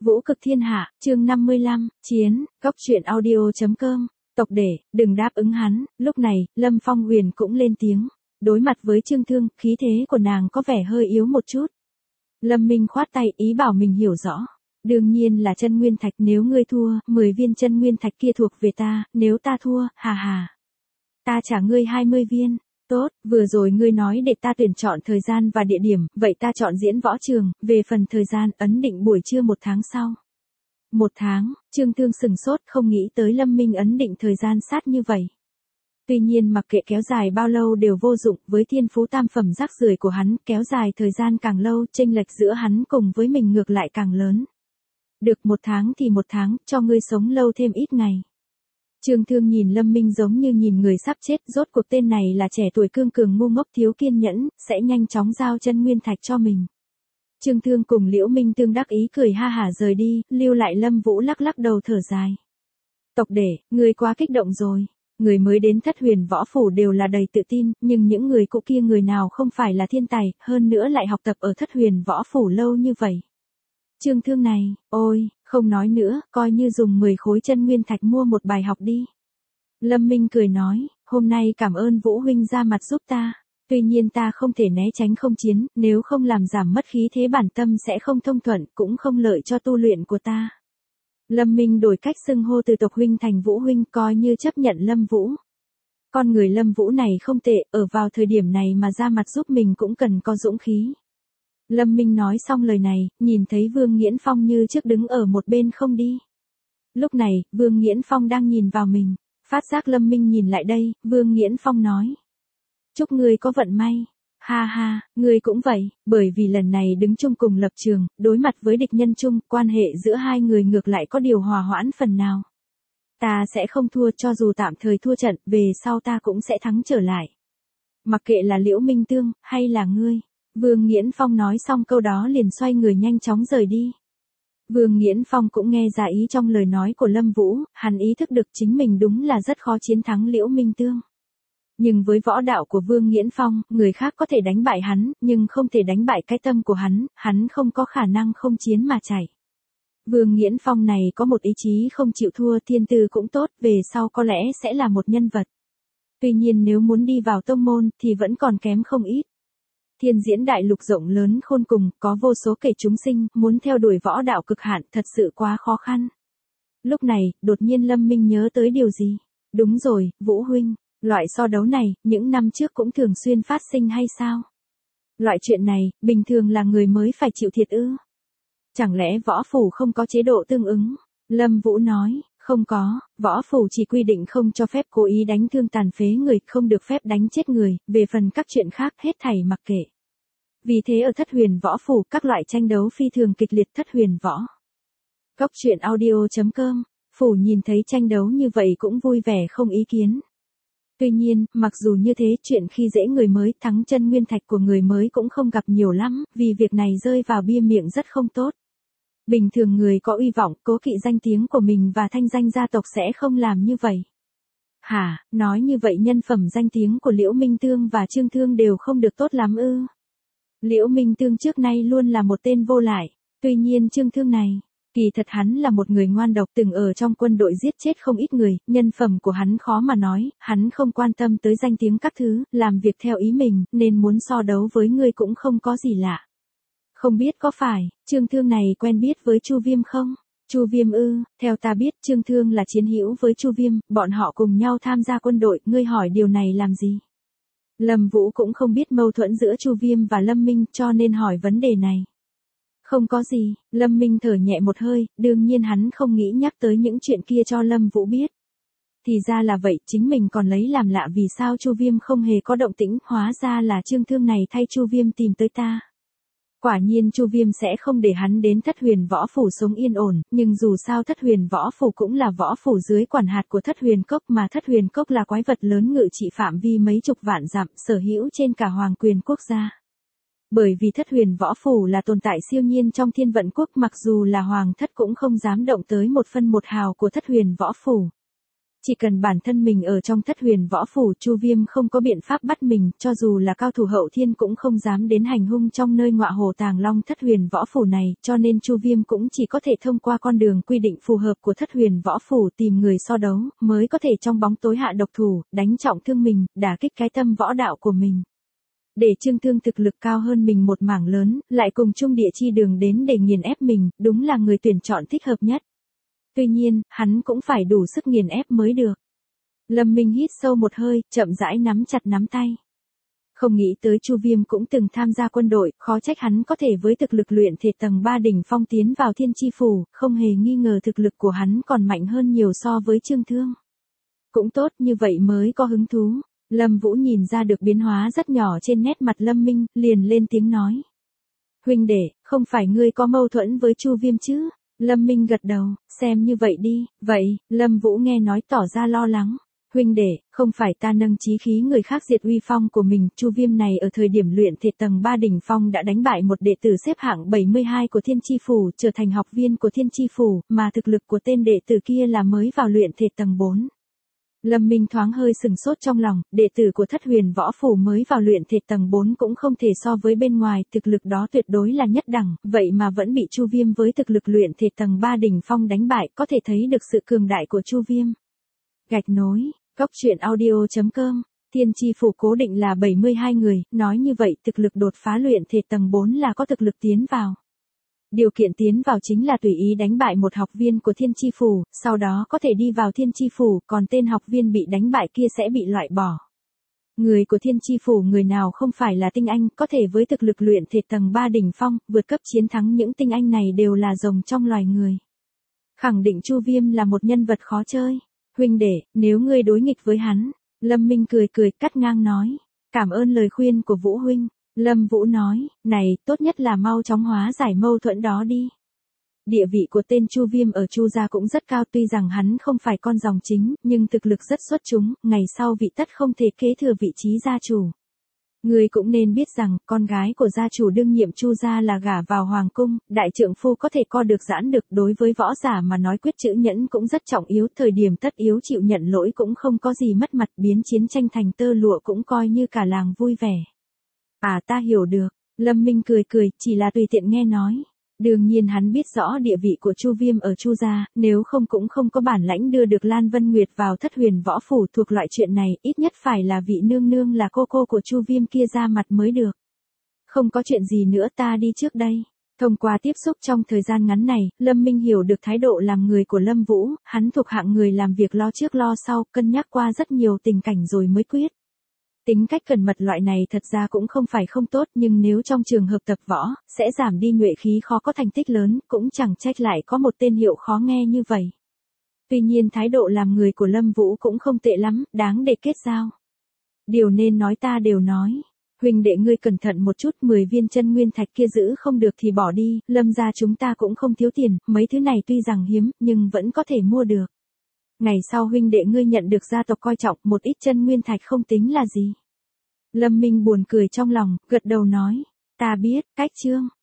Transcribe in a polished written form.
Vũ cực thiên hạ, chương 55, chiến, góc truyện audio.com, tộc để, đừng đáp ứng hắn. Lúc này, Lâm Phong Huyền cũng lên tiếng. Đối mặt với Trương Thương, khí thế của nàng có vẻ hơi yếu một chút. Lâm Minh khoát tay, ý bảo mình hiểu rõ. Đương nhiên là chân nguyên thạch, nếu ngươi thua, 10 viên chân nguyên thạch kia thuộc về ta, nếu ta thua, hà hà. Ta trả ngươi 20 viên. Tốt, vừa rồi ngươi nói để ta tuyển chọn thời gian và địa điểm, vậy ta chọn diễn võ trường, về phần thời gian, ấn định buổi trưa 1 tháng sau. 1 tháng, Trương Thương sừng sốt, không nghĩ tới Lâm Minh ấn định thời gian sát như vậy. Tuy nhiên mặc kệ kéo dài bao lâu đều vô dụng, với thiên phú tam phẩm rác rưởi của hắn, kéo dài thời gian càng lâu, chênh lệch giữa hắn cùng với mình ngược lại càng lớn. Được 1 tháng thì 1 tháng, cho ngươi sống lâu thêm ít ngày. Trương Thương nhìn Lâm Minh giống như nhìn người sắp chết, rốt cuộc tên này là trẻ tuổi cương cường ngu ngốc thiếu kiên nhẫn, sẽ nhanh chóng giao chân nguyên thạch cho mình. Trương Thương cùng Liễu Minh Tương đắc ý cười ha hả rời đi, lưu lại Lâm Vũ lắc lắc đầu thở dài. Tộc để, người quá kích động rồi. Người mới đến Thất Huyền Võ Phủ đều là đầy tự tin, nhưng những người cũ kia người nào không phải là thiên tài, hơn nữa lại học tập ở Thất Huyền Võ Phủ lâu như vậy. Trương Thương này, ôi, không nói nữa, coi như dùng 10 khối chân nguyên thạch mua một bài học đi. Lâm Minh cười nói, hôm nay cảm ơn Vũ huynh ra mặt giúp ta. Tuy nhiên ta không thể né tránh không chiến, nếu không làm giảm mất khí thế bản tâm sẽ không thông thuận, cũng không lợi cho tu luyện của ta. Lâm Minh đổi cách xưng hô từ tộc huynh thành Vũ huynh, coi như chấp nhận Lâm Vũ. Con người Lâm Vũ này không tệ, ở vào thời điểm này mà ra mặt giúp mình cũng cần có dũng khí. Lâm Minh nói xong lời này, nhìn thấy Vương Nghiễn Phong như trước đứng ở một bên không đi. Lúc này, Vương Nghiễn Phong đang nhìn vào mình, phát giác Lâm Minh nhìn lại đây, Vương Nghiễn Phong nói. Chúc ngươi có vận may. Ha ha, ngươi cũng vậy, bởi vì lần này đứng chung cùng lập trường, đối mặt với địch nhân chung, quan hệ giữa hai người ngược lại có điều hòa hoãn phần nào. Ta sẽ không thua, cho dù tạm thời thua trận, về sau ta cũng sẽ thắng trở lại. Mặc kệ là Liễu Minh Tương, hay là ngươi. Vương Nghiễn Phong nói xong câu đó liền xoay người nhanh chóng rời đi. Vương Nghiễn Phong cũng nghe ra ý trong lời nói của Lâm Vũ, hắn ý thức được chính mình đúng là rất khó chiến thắng Liễu Minh Tương. Nhưng với võ đạo của Vương Nghiễn Phong, người khác có thể đánh bại hắn, nhưng không thể đánh bại cái tâm của hắn không có khả năng không chiến mà chạy. Vương Nghiễn Phong này có một ý chí không chịu thua, thiên tư cũng tốt, về sau có lẽ sẽ là một nhân vật. Tuy nhiên nếu muốn đi vào tông môn thì vẫn còn kém không ít. Thiên diễn đại lục rộng lớn khôn cùng, có vô số kẻ chúng sinh, muốn theo đuổi võ đạo cực hạn thật sự quá khó khăn. Lúc này, đột nhiên Lâm Minh nhớ tới điều gì? Đúng rồi, Vũ huynh, loại so đấu này, những năm trước cũng thường xuyên phát sinh hay sao? Loại chuyện này, bình thường là người mới phải chịu thiệt ư? Chẳng lẽ võ phủ không có chế độ tương ứng? Lâm Vũ nói, không có, võ phủ chỉ quy định không cho phép cố ý đánh thương tàn phế người, không được phép đánh chết người, về phần các chuyện khác hết thảy mặc kệ. Vì thế ở Thất Huyền Võ Phủ các loại tranh đấu phi thường kịch liệt. Thất Huyền Võ. Góc truyện audio.com, Phủ nhìn thấy tranh đấu như vậy cũng vui vẻ không ý kiến. Tuy nhiên, mặc dù như thế, chuyện khi dễ người mới thắng chân nguyên thạch của người mới cũng không gặp nhiều lắm, vì việc này rơi vào bia miệng rất không tốt. Bình thường người có uy vọng, cố kỵ danh tiếng của mình và thanh danh gia tộc sẽ không làm như vậy. Hả, nói như vậy nhân phẩm danh tiếng của Liễu Minh Tương và Trương Thương đều không được tốt lắm ư? Liễu Minh Tương trước nay luôn là một tên vô lại, tuy nhiên Trương Thương này, kỳ thật hắn là một người ngoan độc, từng ở trong quân đội giết chết không ít người, nhân phẩm của hắn khó mà nói, hắn không quan tâm tới danh tiếng các thứ, làm việc theo ý mình, nên muốn so đấu với ngươi cũng không có gì lạ. Không biết có phải, Trương Thương này quen biết với Chu Viêm không? Chu Viêm ư, theo ta biết Trương Thương là chiến hữu với Chu Viêm, bọn họ cùng nhau tham gia quân đội, ngươi hỏi điều này làm gì? Lâm Vũ cũng không biết mâu thuẫn giữa Chu Viêm và Lâm Minh cho nên hỏi vấn đề này. Không có gì, Lâm Minh thở nhẹ một hơi, đương nhiên hắn không nghĩ nhắc tới những chuyện kia cho Lâm Vũ biết. Thì ra là vậy, chính mình còn lấy làm lạ vì sao Chu Viêm không hề có động tĩnh, hóa ra là Trương Thương này thay Chu Viêm tìm tới ta. Quả nhiên Chu Viêm sẽ không để hắn đến Thất Huyền Võ Phủ sống yên ổn, nhưng dù sao Thất Huyền Võ Phủ cũng là võ phủ dưới quản hạt của Thất Huyền Cốc, mà Thất Huyền Cốc là quái vật lớn ngự trị phạm vi mấy chục vạn dặm, sở hữu trên cả hoàng quyền quốc gia. Bởi vì Thất Huyền Võ Phủ là tồn tại siêu nhiên trong thiên vận quốc, mặc dù là hoàng thất cũng không dám động tới 1 phân 1 hào của Thất Huyền Võ Phủ. Chỉ cần bản thân mình ở trong Thất Huyền Võ Phủ, Chu Viêm không có biện pháp bắt mình, cho dù là cao thủ hậu thiên cũng không dám đến hành hung trong nơi ngọa hổ tàng long Thất Huyền Võ Phủ này, cho nên Chu Viêm cũng chỉ có thể thông qua con đường quy định phù hợp của Thất Huyền Võ Phủ tìm người so đấu, mới có thể trong bóng tối hạ độc thủ, đánh trọng thương mình, đả kích cái tâm võ đạo của mình. Để Trương Thương thực lực cao hơn mình một mảng lớn, lại cùng chung địa chi đường đến để nghiền ép mình, đúng là người tuyển chọn thích hợp nhất. Tuy nhiên, hắn cũng phải đủ sức nghiền ép mới được. Lâm Minh hít sâu một hơi, chậm rãi nắm chặt nắm tay. Không nghĩ tới Chu Viêm cũng từng tham gia quân đội, khó trách hắn có thể với thực lực luyện thể tầng 3 đỉnh phong tiến vào Thiên Chi Phủ, không hề nghi ngờ thực lực của hắn còn mạnh hơn nhiều so với Trương Thương. Cũng tốt, như vậy mới có hứng thú. Lâm Vũ nhìn ra được biến hóa rất nhỏ trên nét mặt Lâm Minh, liền lên tiếng nói. Huynh đệ, không phải ngươi có mâu thuẫn với Chu Viêm chứ? Lâm Minh gật đầu, xem như vậy đi. Vậy, Lâm Vũ nghe nói tỏ ra lo lắng. Huynh đệ, không phải ta nâng chí khí người khác diệt uy phong của mình, Chu Viêm này ở thời điểm luyện thể tầng 3 đỉnh phong đã đánh bại một đệ tử xếp hạng 72 của Thiên Chi Phủ, trở thành học viên của Thiên Chi Phủ, mà thực lực của tên đệ tử kia là mới vào luyện thể tầng 4. Lâm Minh thoáng hơi sừng sốt trong lòng, đệ tử của Thất Huyền Võ Phủ mới vào luyện thể tầng 4 cũng không thể so với bên ngoài, thực lực đó tuyệt đối là nhất đẳng, vậy mà vẫn bị Chu Viêm với thực lực luyện thể tầng 3 đỉnh phong đánh bại, có thể thấy được sự cường đại của Chu Viêm. Gạch nối, Cốc Truyện Audio.com, Thiên Chi Phủ cố định là 72 người, nói như vậy thực lực đột phá luyện thể tầng 4 là có thực lực tiến vào. Điều kiện tiến vào chính là tùy ý đánh bại một học viên của Thiên Chi Phủ, sau đó có thể đi vào Thiên Chi Phủ, còn tên học viên bị đánh bại kia sẽ bị loại bỏ. Người của Thiên Chi Phủ người nào không phải là tinh anh, có thể với thực lực luyện thể tầng 3 đỉnh phong, vượt cấp chiến thắng những tinh anh này đều là rồng trong loài người. Khẳng định Chu Viêm là một nhân vật khó chơi. Huynh đệ, nếu ngươi đối nghịch với hắn, Lâm Minh cười cười cắt ngang nói. Cảm ơn lời khuyên của Vũ huynh. Lâm Vũ nói, này, tốt nhất là mau chóng hóa giải mâu thuẫn đó đi. Địa vị của tên Chu Viêm ở Chu gia cũng rất cao, tuy rằng hắn không phải con dòng chính, nhưng thực lực rất xuất chúng, ngày sau vị tất không thể kế thừa vị trí gia chủ. Ngươi cũng nên biết rằng, con gái của gia chủ đương nhiệm Chu gia là gả vào hoàng cung, đại trượng phu có thể co được giãn được, đối với võ giả mà nói quyết chữ nhẫn cũng rất trọng yếu, thời điểm tất yếu chịu nhận lỗi cũng không có gì mất mặt, biến chiến tranh thành tơ lụa cũng coi như cả làng vui vẻ. À, ta hiểu được. Lâm Minh cười cười, chỉ là tùy tiện nghe nói. Đương nhiên hắn biết rõ địa vị của Chu Viêm ở Chu gia, nếu không cũng không có bản lãnh đưa được Lan Vân Nguyệt vào Thất Huyền Võ Phủ, thuộc loại chuyện này, ít nhất phải là vị nương nương là cô của Chu Viêm kia ra mặt mới được. Không có chuyện gì nữa, ta đi trước đây. Thông qua tiếp xúc trong thời gian ngắn này, Lâm Minh hiểu được thái độ làm người của Lâm Vũ, hắn thuộc hạng người làm việc lo trước lo sau, cân nhắc qua rất nhiều tình cảnh rồi mới quyết. Tính cách cẩn mật loại này thật ra cũng không phải không tốt, nhưng nếu trong trường hợp tập võ, sẽ giảm đi nhuệ khí, khó có thành tích lớn, cũng chẳng trách lại có một tên hiệu khó nghe như vậy. Tuy nhiên thái độ làm người của Lâm Vũ cũng không tệ lắm, đáng để kết giao. Điều nên nói ta đều nói. Huynh đệ ngươi cẩn thận một chút, 10 viên chân nguyên thạch kia giữ không được thì bỏ đi, Lâm gia chúng ta cũng không thiếu tiền, mấy thứ này tuy rằng hiếm, nhưng vẫn có thể mua được. Ngày sau huynh đệ ngươi nhận được gia tộc coi trọng, một ít chân nguyên thạch không tính là gì. Lâm Minh buồn cười trong lòng, gật đầu nói, ta biết, cách Trương.